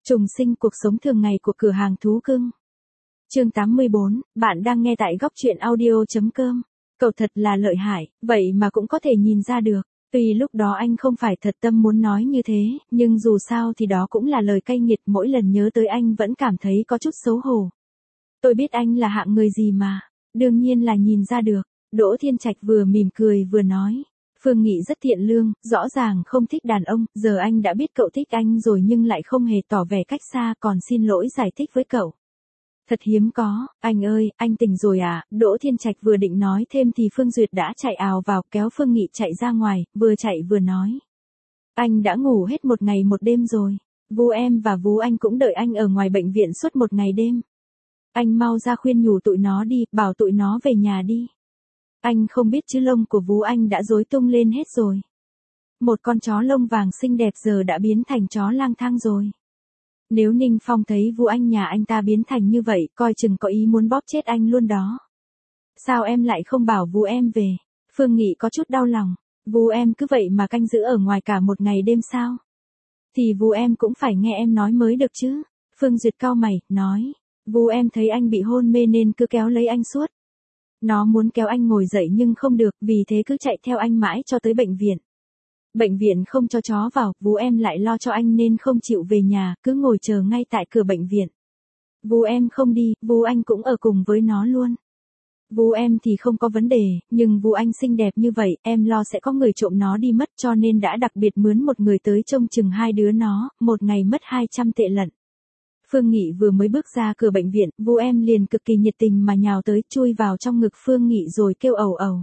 Trùng sinh cuộc sống thường ngày của cửa hàng thú cưng. Chương 84, bạn đang nghe tại góc truyện audio.com. Cậu thật là lợi hại, vậy mà cũng có thể nhìn ra được. Tuy lúc đó anh không phải thật tâm muốn nói như thế, nhưng dù sao thì đó cũng là lời cay nghiệt, mỗi lần nhớ tới anh vẫn cảm thấy có chút xấu hổ. Tôi biết anh là hạng người gì mà, đương nhiên là nhìn ra được. Đỗ Thiên Trạch vừa mỉm cười vừa nói. Phương Nghị rất thiện lương, rõ ràng không thích đàn ông, giờ anh đã biết cậu thích anh rồi nhưng lại không hề tỏ vẻ cách xa, còn xin lỗi giải thích với cậu. Thật hiếm có, anh ơi, anh tỉnh rồi à? Đỗ Thiên Trạch vừa định nói thêm thì Phương Duyệt đã chạy ào vào, kéo Phương Nghị chạy ra ngoài, vừa chạy vừa nói. Anh đã ngủ hết một ngày một đêm rồi. Vú em và vú anh cũng đợi anh ở ngoài bệnh viện suốt một ngày đêm. Anh mau ra khuyên nhủ tụi nó đi, bảo tụi nó về nhà đi. Anh không biết chứ lông của vú anh đã rối tung lên hết rồi. Một con chó lông vàng xinh đẹp giờ đã biến thành chó lang thang rồi. Nếu Ninh Phong thấy vú anh nhà anh ta biến thành như vậy, coi chừng có ý muốn bóp chết anh luôn đó. Sao em lại không bảo vú em về? Phương Nghị có chút đau lòng. Vú em cứ vậy mà canh giữ ở ngoài cả một ngày đêm sao? Thì vú em cũng phải nghe em nói mới được chứ. Phương Duyệt cau mày, nói. Vú em thấy anh bị hôn mê nên cứ kéo lấy anh suốt. Nó muốn kéo anh ngồi dậy nhưng không được, vì thế cứ chạy theo anh mãi cho tới bệnh viện. Bệnh viện không cho chó vào, vú em lại lo cho anh nên không chịu về nhà, cứ ngồi chờ ngay tại cửa bệnh viện. Vú em không đi, vú anh cũng ở cùng với nó luôn. Vú em thì không có vấn đề, nhưng vú anh xinh đẹp như vậy, em lo sẽ có người trộm nó đi mất cho nên đã đặc biệt mướn một người tới trông chừng hai đứa nó, một ngày mất 200 tệ lận. Phương Nghị vừa mới bước ra cửa bệnh viện, vú em liền cực kỳ nhiệt tình mà nhào tới, chui vào trong ngực Phương Nghị rồi kêu ầu ầu.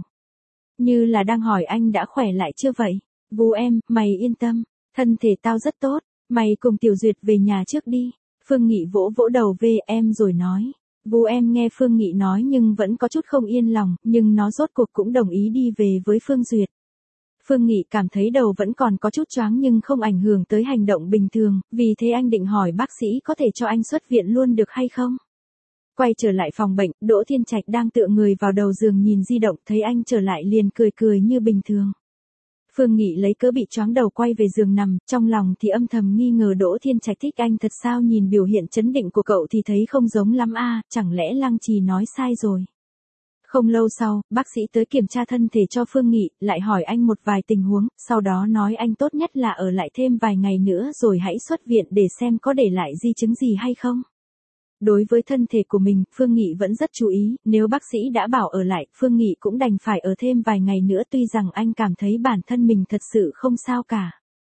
Như là đang hỏi anh đã khỏe lại chưa vậy? Vú em, mày yên tâm, thân thể tao rất tốt, mày cùng Tiểu Duyệt về nhà trước đi. Phương Nghị vỗ vỗ đầu về em rồi nói. Vú em nghe Phương Nghị nói nhưng vẫn có chút không yên lòng, nhưng nó rốt cuộc cũng đồng ý đi về với Phương Duyệt. Phương Nghị cảm thấy đầu vẫn còn có chút choáng nhưng không ảnh hưởng tới hành động bình thường, vì thế anh định hỏi bác sĩ có thể cho anh xuất viện luôn được hay không. Quay trở lại phòng bệnh, Đỗ Thiên Trạch đang tựa người vào đầu giường nhìn di động, thấy anh trở lại liền cười cười như bình thường. Phương Nghị lấy cớ bị choáng đầu quay về giường nằm, trong lòng thì âm thầm nghi ngờ Đỗ Thiên Trạch thích anh thật sao, nhìn biểu hiện chấn định của cậu thì thấy không giống lắm a, chẳng lẽ Lăng Trì nói sai rồi. Không lâu sau, bác sĩ tới kiểm tra thân thể cho Phương Nghị, lại hỏi anh một vài tình huống, sau đó nói anh tốt nhất là ở lại thêm vài ngày nữa rồi hãy xuất viện để xem có để lại di chứng gì hay không. Đối với thân thể của mình, Phương Nghị vẫn rất chú ý, nếu bác sĩ đã bảo ở lại, Phương Nghị cũng đành phải ở thêm vài ngày nữa, tuy rằng anh cảm thấy bản thân mình thật sự không sao cả.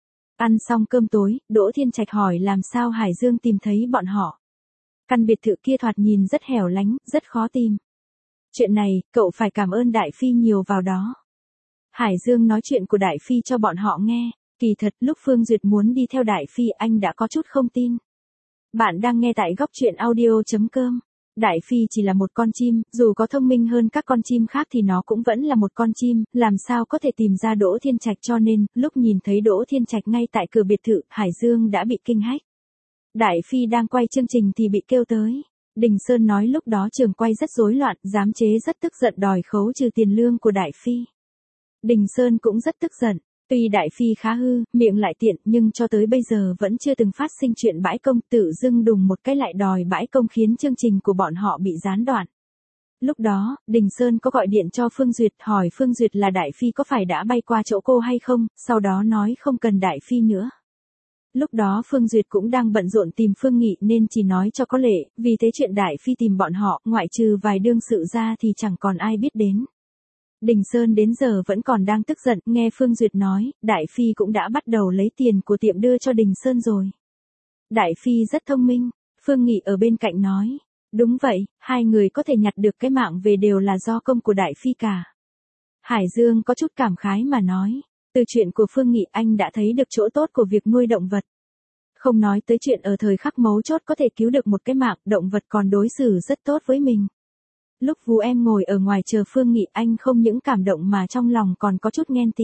Ăn xong cơm tối, Đỗ Thiên Trạch hỏi làm sao Hải Dương tìm thấy bọn họ. Căn biệt thự kia thoạt nhìn rất hẻo lánh, rất khó tìm. Chuyện này, cậu phải cảm ơn Đại Phi nhiều vào đó. Hải Dương nói chuyện của Đại Phi cho bọn họ nghe, kỳ thật lúc Phương Duyệt muốn đi theo Đại Phi anh đã có chút không tin. Bạn đang nghe tại góc truyện audio.com. Đại Phi chỉ là một con chim, dù có thông minh hơn các con chim khác thì nó cũng vẫn là một con chim, làm sao có thể tìm ra Đỗ Thiên Trạch, cho nên, lúc nhìn thấy Đỗ Thiên Trạch ngay tại cửa biệt thự, Hải Dương đã bị kinh hách. Đại Phi đang quay chương trình thì bị kêu tới. Đình Sơn nói lúc đó trường quay rất rối loạn, giám chế rất tức giận đòi khấu trừ tiền lương của Đại Phi. Đình Sơn cũng rất tức giận. Tuy Đại Phi khá hư, miệng lại tiện, nhưng cho tới bây giờ vẫn chưa từng phát sinh chuyện bãi công, tự dưng đùng một cái lại đòi bãi công khiến chương trình của bọn họ bị gián đoạn. Lúc đó, Đình Sơn có gọi điện cho Phương Duyệt, hỏi Phương Duyệt là Đại Phi có phải đã bay qua chỗ cô hay không, sau đó nói không cần Đại Phi nữa. Lúc đó Phương Duyệt cũng đang bận rộn tìm Phương Nghị nên chỉ nói cho có lệ, vì thế chuyện Đại Phi tìm bọn họ, ngoại trừ vài đương sự ra thì chẳng còn ai biết đến. Đình Sơn đến giờ vẫn còn đang tức giận, nghe Phương Duyệt nói, Đại Phi cũng đã bắt đầu lấy tiền của tiệm đưa cho Đình Sơn rồi. Đại Phi rất thông minh, Phương Nghị ở bên cạnh nói, đúng vậy, hai người có thể nhặt được cái mạng về đều là do công của Đại Phi cả. Hải Dương có chút cảm khái mà nói, từ chuyện của Phương Nghị anh đã thấy được chỗ tốt của việc nuôi động vật. Không nói tới chuyện ở thời khắc mấu chốt có thể cứu được một cái mạng, động vật còn đối xử rất tốt với mình. Lúc vú em ngồi ở ngoài chờ Phương Nghị anh không những cảm động mà trong lòng còn có chút ghen tị.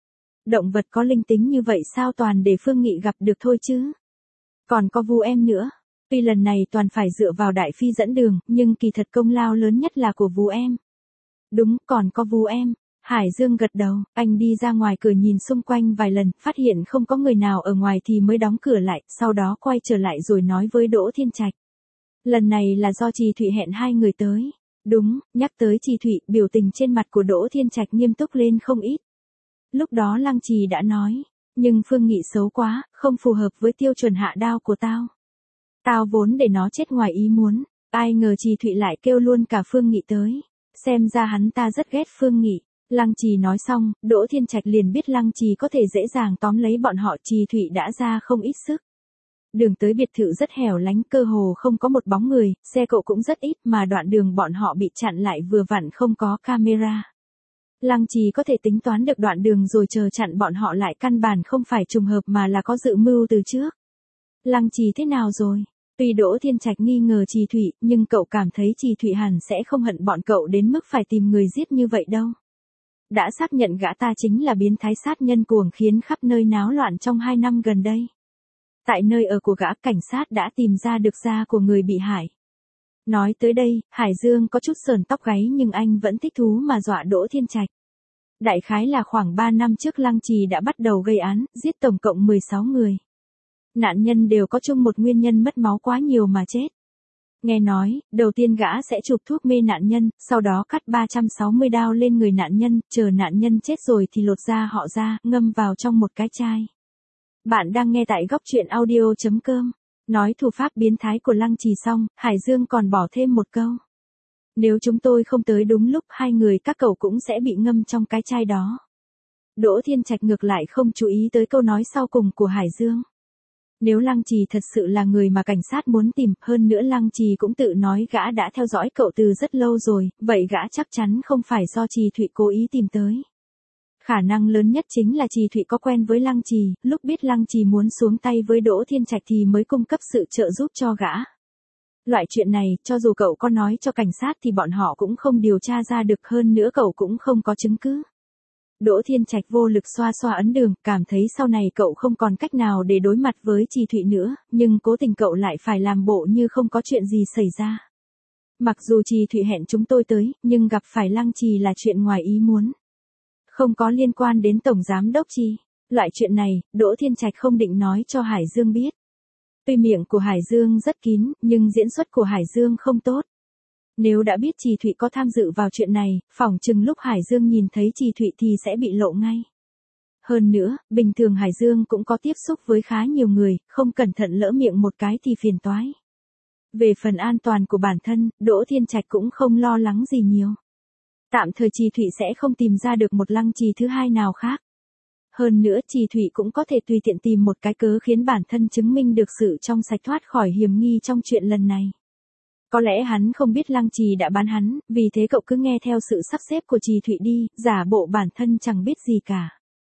Động vật có linh tính như vậy sao toàn để Phương Nghị gặp được thôi chứ. Còn có vú em nữa. Tuy lần này toàn phải dựa vào Đại Phi dẫn đường, nhưng kỳ thật công lao lớn nhất là của vú em. Đúng, còn có vú em. Hải Dương gật đầu, anh đi ra ngoài cửa nhìn xung quanh vài lần, phát hiện không có người nào ở ngoài thì mới đóng cửa lại, sau đó quay trở lại rồi nói với Đỗ Thiên Trạch. Lần này là do Trì Thụy hẹn hai người tới. Đúng, nhắc tới Trì Thụy, biểu tình trên mặt của Đỗ Thiên Trạch nghiêm túc lên không ít. Lúc đó Lăng Trì đã nói, nhưng Phương Nghị xấu quá, không phù hợp với tiêu chuẩn hạ đao của tao. Tao vốn để nó chết ngoài ý muốn, ai ngờ Trì Thụy lại kêu luôn cả Phương Nghị tới. Xem ra hắn ta rất ghét Phương Nghị. Lăng Trì nói xong, Đỗ Thiên Trạch liền biết Lăng Trì có thể dễ dàng tóm lấy bọn họ. Trì Thụy đã ra không ít sức. Đường tới biệt thự rất hẻo lánh, cơ hồ không có một bóng người, xe cộ cũng rất ít mà đoạn đường bọn họ bị chặn lại vừa vặn không có camera. Lăng Trì có thể tính toán được đoạn đường rồi chờ chặn bọn họ lại căn bản không phải trùng hợp mà là có dự mưu từ trước. Lăng Trì thế nào rồi? Tuy Đỗ Thiên Trạch nghi ngờ Trì Thụy, nhưng cậu cảm thấy Trì Thụy hẳn sẽ không hận bọn cậu đến mức phải tìm người giết như vậy đâu. Đã xác nhận gã ta chính là biến thái sát nhân cuồng khiến khắp nơi náo loạn trong 2 năm gần đây. Tại nơi ở của gã, cảnh sát đã tìm ra được da của người bị hại. Nói tới đây, Hải Dương có chút sờn tóc gáy nhưng anh vẫn thích thú mà dọa Đỗ Thiên Trạch. Đại khái là khoảng 3 năm trước Lăng Trì đã bắt đầu gây án, giết tổng cộng 16 người. Nạn nhân đều có chung một nguyên nhân mất máu quá nhiều mà chết. Nghe nói, đầu tiên gã sẽ chụp thuốc mê nạn nhân, sau đó cắt 360 đao lên người nạn nhân, chờ nạn nhân chết rồi thì lột da họ ra, ngâm vào trong một cái chai. Bạn đang nghe tại góc truyện audio.com. Nói thủ pháp biến thái của Lăng Trì xong, Hải Dương còn bỏ thêm một câu. Nếu chúng tôi không tới đúng lúc, hai người các cậu cũng sẽ bị ngâm trong cái chai đó. Đỗ Thiên Trạch ngược lại không chú ý tới câu nói sau cùng của Hải Dương. Nếu Lăng Trì thật sự là người mà cảnh sát muốn tìm, hơn nữa Lăng Trì cũng tự nói gã đã theo dõi cậu từ rất lâu rồi, vậy gã chắc chắn không phải do Trì Thụy cố ý tìm tới. Khả năng lớn nhất chính là Trì Thụy có quen với Lăng Trì, lúc biết Lăng Trì muốn xuống tay với Đỗ Thiên Trạch thì mới cung cấp sự trợ giúp cho gã. Loại chuyện này, cho dù cậu có nói cho cảnh sát thì bọn họ cũng không điều tra ra được, hơn nữa cậu cũng không có chứng cứ. Đỗ Thiên Trạch vô lực xoa xoa ấn đường, cảm thấy sau này cậu không còn cách nào để đối mặt với Trì Thụy nữa, nhưng cố tình cậu lại phải làm bộ như không có chuyện gì xảy ra. Mặc dù Trì Thụy hẹn chúng tôi tới, nhưng gặp phải Lăng Trì là chuyện ngoài ý muốn. Không có liên quan đến Tổng Giám Đốc Trì. Loại chuyện này, Đỗ Thiên Trạch không định nói cho Hải Dương biết. Tuy miệng của Hải Dương rất kín, nhưng diễn xuất của Hải Dương không tốt. Nếu đã biết Trì Thụy có tham dự vào chuyện này, phỏng chừng lúc Hải Dương nhìn thấy Trì Thụy thì sẽ bị lộ ngay. Hơn nữa, bình thường Hải Dương cũng có tiếp xúc với khá nhiều người, không cẩn thận lỡ miệng một cái thì phiền toái. Về phần an toàn của bản thân, Đỗ Thiên Trạch cũng không lo lắng gì nhiều. Tạm thời Trì Thụy sẽ không tìm ra được một Lăng Trì thứ hai nào khác. Hơn nữa Trì Thụy cũng có thể tùy tiện tìm một cái cớ khiến bản thân chứng minh được sự trong sạch thoát khỏi hiểm nghi trong chuyện lần này. Có lẽ hắn không biết Lăng Trì đã bán hắn, vì thế cậu cứ nghe theo sự sắp xếp của Trì Thụy đi, giả bộ bản thân chẳng biết gì cả.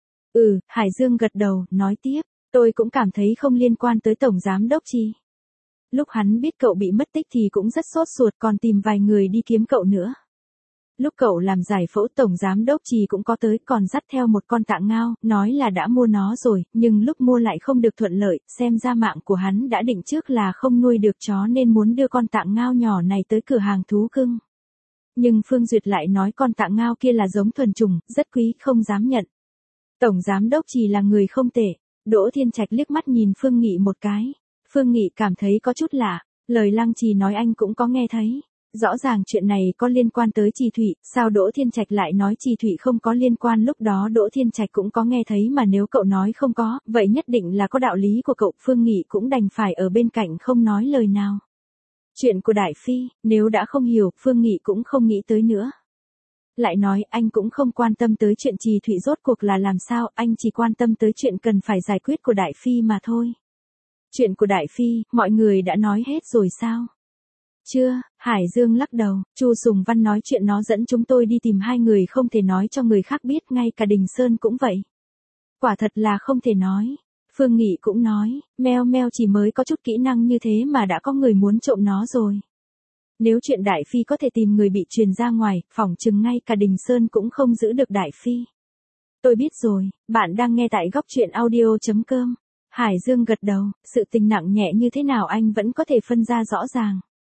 Hải Dương gật đầu, nói tiếp, tôi cũng cảm thấy không liên quan tới Tổng Giám Đốc Trì. Lúc hắn biết cậu bị mất tích thì cũng rất sốt ruột, còn tìm vài người đi kiếm cậu nữa. Lúc cậu làm giải phẫu Tổng Giám Đốc Trì cũng có tới, còn dắt theo một con tạng ngao, nói là đã mua nó rồi, nhưng lúc mua lại không được thuận lợi, xem ra mạng của hắn đã định trước là không nuôi được chó nên muốn đưa con tạng ngao nhỏ này tới cửa hàng thú cưng. Nhưng Phương Duyệt lại nói con tạng ngao kia là giống thuần chủng, rất quý, không dám nhận. Tổng Giám Đốc Trì là người không tệ. Đỗ Thiên Trạch liếc mắt nhìn Phương Nghị một cái. Phương Nghị cảm thấy có chút lạ, lời Lăng Trì nói anh cũng có nghe thấy. Rõ ràng chuyện này có liên quan tới Trì Thụy, sao Đỗ Thiên Trạch lại nói Trì Thụy không có liên quan, lúc đó Đỗ Thiên Trạch cũng có nghe thấy mà nếu cậu nói không có, vậy nhất định là có đạo lý của cậu. Phương Nghị cũng đành phải ở bên cạnh không nói lời nào. Chuyện của Đại Phi, nếu đã không hiểu, Phương Nghị cũng không nghĩ tới nữa. Lại nói anh cũng không quan tâm tới chuyện Trì Thụy rốt cuộc là làm sao, anh chỉ quan tâm tới chuyện cần phải giải quyết của Đại Phi mà thôi. Chuyện của Đại Phi, mọi người đã nói hết rồi sao? Chưa, Hải Dương lắc đầu, Chu Sùng Văn nói chuyện nó dẫn chúng tôi đi tìm hai người không thể nói cho người khác biết, ngay cả Đình Sơn cũng vậy. Quả thật là không thể nói. Phương Nghị cũng nói, Meo Meo chỉ mới có chút kỹ năng như thế mà đã có người muốn trộm nó rồi. Nếu chuyện Đại Phi có thể tìm người bị truyền ra ngoài, phỏng chừng ngay cả Đình Sơn cũng không giữ được Đại Phi. Tôi biết rồi, bạn đang nghe tại góc truyện audio.com. Hải Dương gật đầu, sự tình nặng nhẹ như thế nào anh vẫn có thể phân ra rõ ràng.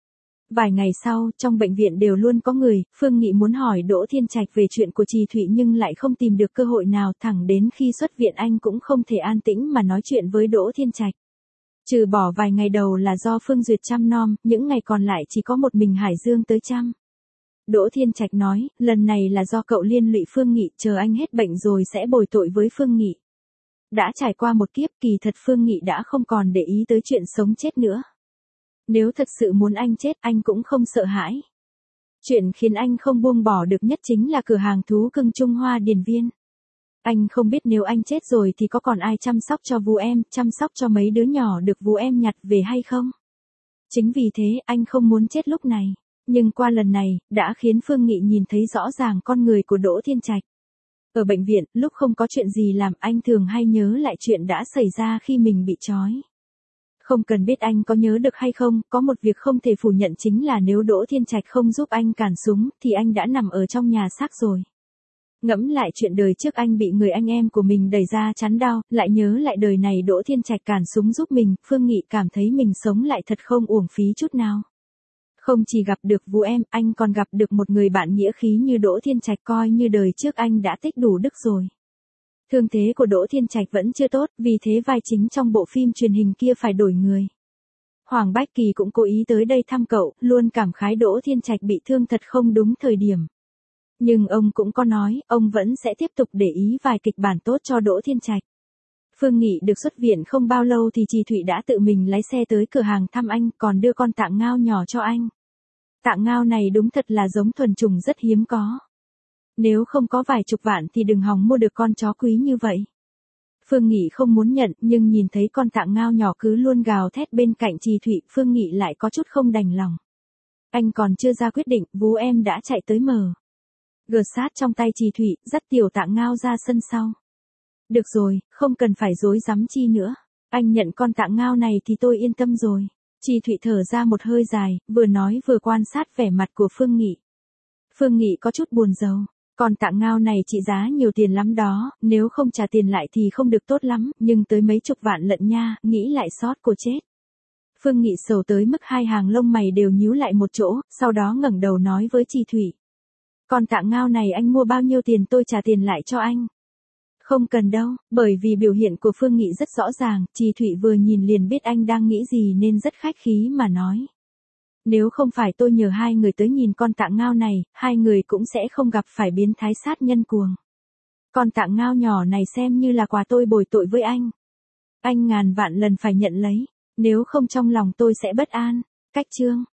Vài ngày sau, trong bệnh viện đều luôn có người, Phương Nghị muốn hỏi Đỗ Thiên Trạch về chuyện của Trì Thụy nhưng lại không tìm được cơ hội nào, thẳng đến khi xuất viện anh cũng không thể an tĩnh mà nói chuyện với Đỗ Thiên Trạch. Trừ bỏ vài ngày đầu là do Phương Duyệt chăm nom, những ngày còn lại chỉ có một mình Hải Dương tới chăm. Đỗ Thiên Trạch nói, lần này là do cậu liên lụy Phương Nghị, chờ anh hết bệnh rồi sẽ bồi tội với Phương Nghị. Đã trải qua một kiếp, kỳ thật Phương Nghị đã không còn để ý tới chuyện sống chết nữa. Nếu thật sự muốn anh chết, anh cũng không sợ hãi. Chuyện khiến anh không buông bỏ được nhất chính là cửa hàng thú cưng Trung Hoa Điền Viên. Anh không biết nếu anh chết rồi thì có còn ai chăm sóc cho Vú Em, chăm sóc cho mấy đứa nhỏ được Vú Em nhặt về hay không? Chính vì thế, anh không muốn chết lúc này. Nhưng qua lần này, đã khiến Phương Nghị nhìn thấy rõ ràng con người của Đỗ Thiên Trạch. Ở bệnh viện, lúc không có chuyện gì làm, anh thường hay nhớ lại chuyện đã xảy ra khi mình bị trói. Không cần biết anh có nhớ được hay không, có một việc không thể phủ nhận chính là nếu Đỗ Thiên Trạch không giúp anh cản súng, thì anh đã nằm ở trong nhà xác rồi. Ngẫm lại chuyện đời trước anh bị người anh em của mình đẩy ra chắn đau, lại nhớ lại đời này Đỗ Thiên Trạch cản súng giúp mình, Phương Nghị cảm thấy mình sống lại thật không uổng phí chút nào. Không chỉ gặp được Vú Em, anh còn gặp được một người bạn nghĩa khí như Đỗ Thiên Trạch, coi như đời trước anh đã tích đủ đức rồi. Thương thế của Đỗ Thiên Trạch vẫn chưa tốt, vì thế vai chính trong bộ phim truyền hình kia phải đổi người. Hoàng Bách Kỳ cũng cố ý tới đây thăm cậu, luôn cảm khái Đỗ Thiên Trạch bị thương thật không đúng thời điểm. Nhưng ông cũng có nói, ông vẫn sẽ tiếp tục để ý vài kịch bản tốt cho Đỗ Thiên Trạch. Phương Nghị được xuất viện không bao lâu thì Trì Thụy đã tự mình lái xe tới cửa hàng thăm anh, còn đưa con Tạng Ngao nhỏ cho anh. Tạng Ngao này đúng thật là giống thuần chủng rất hiếm có. Nếu không có vài chục vạn thì đừng hòng mua được con chó quý như vậy. Phương Nghị không muốn nhận, nhưng nhìn thấy con Tạng Ngao nhỏ cứ luôn gào thét bên cạnh Trì Thụy, Phương Nghị lại có chút không đành lòng. Anh còn chưa ra quyết định, Vú Em đã chạy tới mở gờ sát trong tay Trì Thụy, dắt tiểu Tạng Ngao ra sân sau. Được rồi, không cần phải dối dám chi nữa. Anh nhận con Tạng Ngao này thì tôi yên tâm rồi. Trì Thụy thở ra một hơi dài, vừa nói vừa quan sát vẻ mặt của Phương Nghị. Phương Nghị có chút buồn rầu. Con Tạng Ngao này trị giá nhiều tiền lắm đó, nếu không trả tiền lại thì không được tốt lắm, nhưng tới mấy chục vạn lận nha, nghĩ lại sót cô chết. Phương Nghị sầu tới mức hai hàng lông mày đều nhíu lại một chỗ, sau đó ngẩng đầu nói với Trì Thụy. Con Tạng Ngao này anh mua bao nhiêu tiền tôi trả tiền lại cho anh. Không cần đâu, bởi vì biểu hiện của Phương Nghị rất rõ ràng, Trì Thụy vừa nhìn liền biết anh đang nghĩ gì nên rất khách khí mà nói. Nếu không phải tôi nhờ hai người tới nhìn con Tạng Ngao này, hai người cũng sẽ không gặp phải biến thái sát nhân cuồng. Con Tạng Ngao nhỏ này xem như là quà tôi bồi tội với anh. Anh ngàn vạn lần phải nhận lấy, nếu không trong lòng tôi sẽ bất an. Cách chương